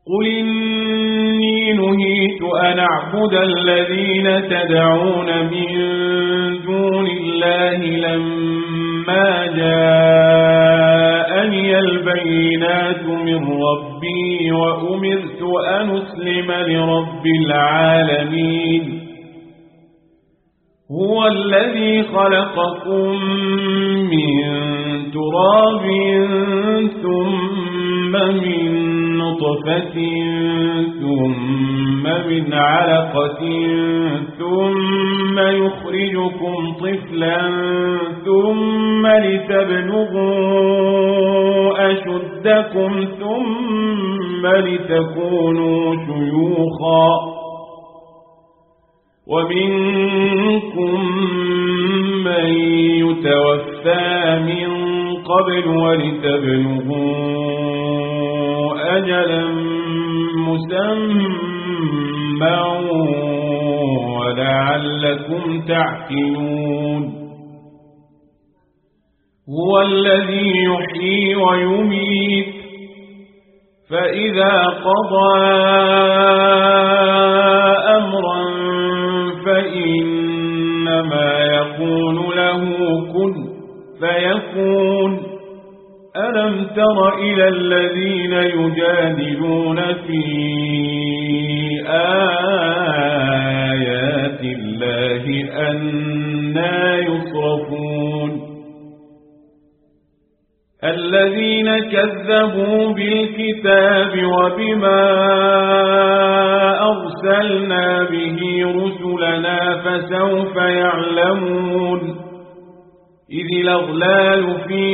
قل إني نهيت أن أعبد الذين تدعون من دون الله لما جاءني البينات من ربي وأمرت أن أسلم لرب العالمين هو الذي خلقكم من تراب ثم من نطفة ثم من علقة ثم يخرجكم طفلا ثم لتبلغوا أشدكم ثم لتكونوا شيوخا ومنكم من يتوفى من قبل ولتبلغوا أجلا مسمى ولعلكم تعقلون هو الذي يحيي ويميت فإذا قضى أمرا فإنما يقول له كن فيكون ألم تر إلى الذين يجادلون في آيات الله أنى يصرفون الذين كذبوا بالكتاب وبما أرسلنا به رسلنا فسوف يعلمون إذ الأغلال في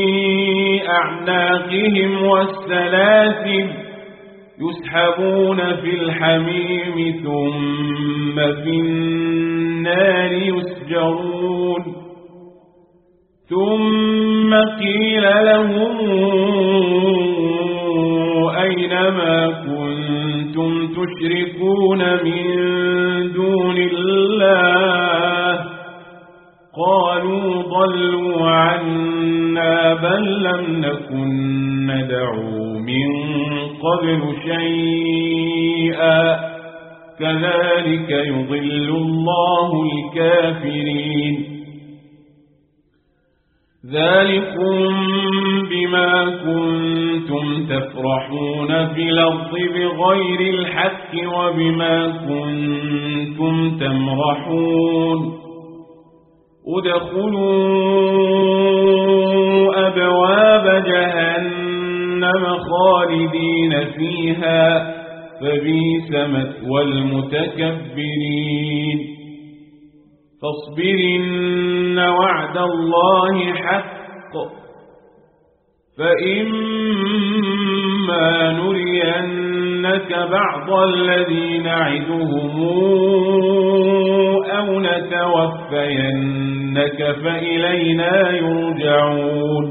أعناقهم والسلاسل يسحبون في الحميم ثم في النار يسجرون ثم قيل لهم أين ما كنتم تشركون من دون الله قالوا ضلوا عنا بل لم نكن ندعو من قبل شيئا كذلك يضل الله الكافرين ذلكم بما كنتم تفرحون في الأرض بغير الحق وبما كنتم تمرحون ادخلوا أبواب جهنم خالدين فيها فبئس مثوى المتكبرين فاصبر إن وعد الله حق فإما نرينك بعض الذي نعدهم أو نتوفينك فإلينا يرجعون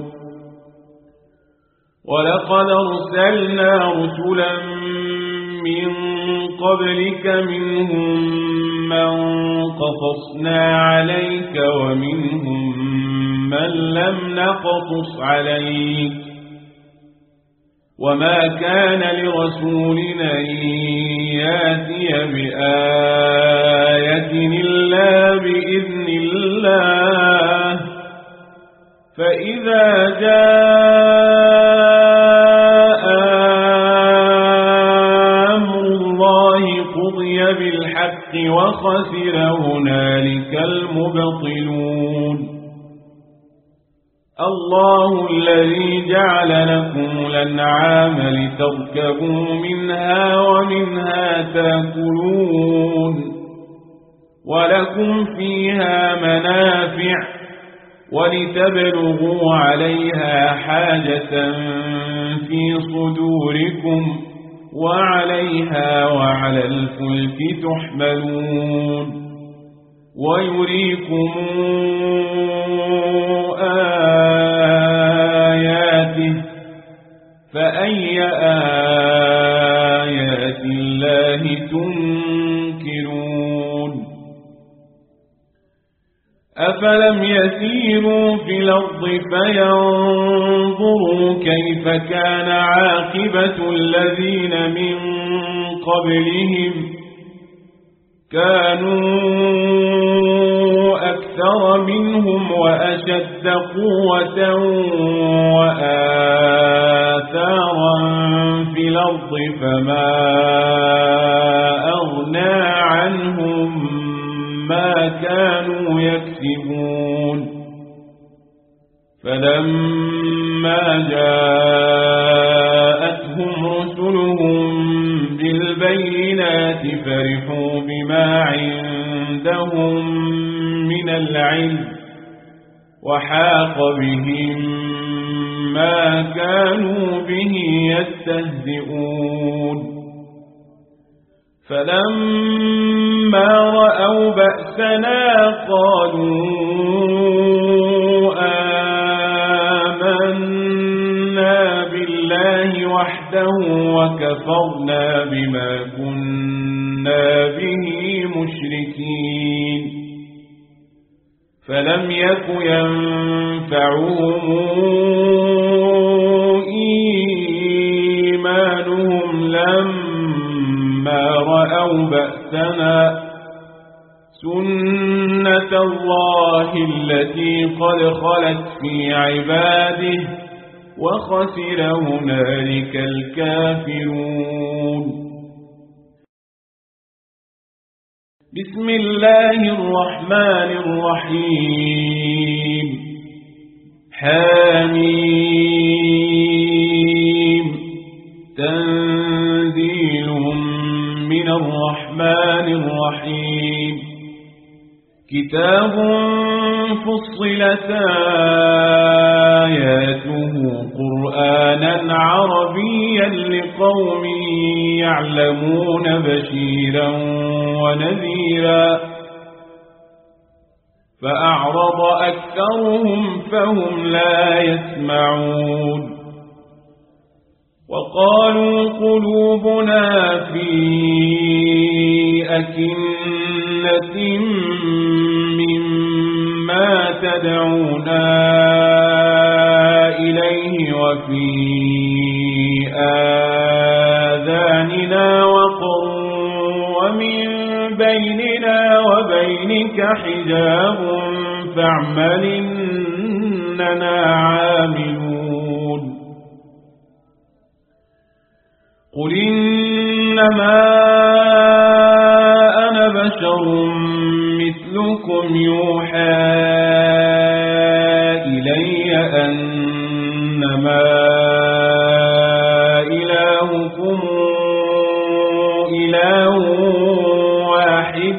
ولقد أرسلنا رسلا من قبلك منهم من قصصنا عليك ومنهم من لم نقصص عليك وما كان لرسول أن يأتي بآية إلا بإذن الله فإذا جاء أمر الله قضي بالحق وخسر هنالك المبطلون الله الذي جعل لكم الأنعام لتركبوا منها ومنها تأكلون ولكم فيها منافع ولتبلغوا عليها حاجة في صدوركم وعليها وعلى الفلك تحملون ويريكم آياته فأي آيات الله تنكرون أفلم يسيروا في الأرض فينظروا كيف كان عاقبة الذين من قبلهم كانوا أكثر منهم وأشد قوة وآثارا في الأرض فما أغنى عنهم ما كانوا يكسبون فلما جاءتهم رسلهم بالبينات فرحوا بما عندهم من العلم وحاق بهم ما كانوا به يستهزئون فلما رأوا بأسنا قالوا آمنا بالله وحده وكفرنا بما كنا به مشركين فلم يك ينفعهم إيمانهم لما رأوا بأسنا سنة الله التي قد خلت في عباده وخسر هنالك الكافرون بسم الله الرحمن الرحيم حميم تنزيل من الرحمن الرحيم كتاب فصلت آياته قرآنا عربيا لقوم يعلمون بشيرا ونذيرا فأعرض أكثرهم فهم لا يسمعون وقالوا قلوبنا في أكنة مما تدعونا إليه وفي آذاننا وقر ومن بيننا وبينك حجاب فاعمل إننا عاملون قل إنما أنا بشر مثلكم يوحى إلي أنما إلهكم إله واحد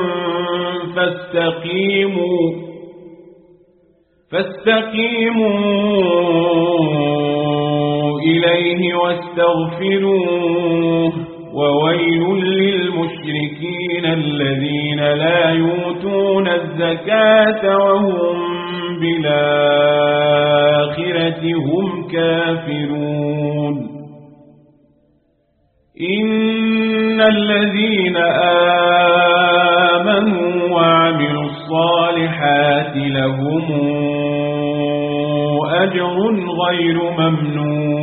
فاستقيموا إليه واستغفروه وويل للمشركين الذين لا يؤتون الزكاة وهم بالآخرة هم كافرون إن الذين آمنوا وعملوا الصالحات لهم أجر غير ممنون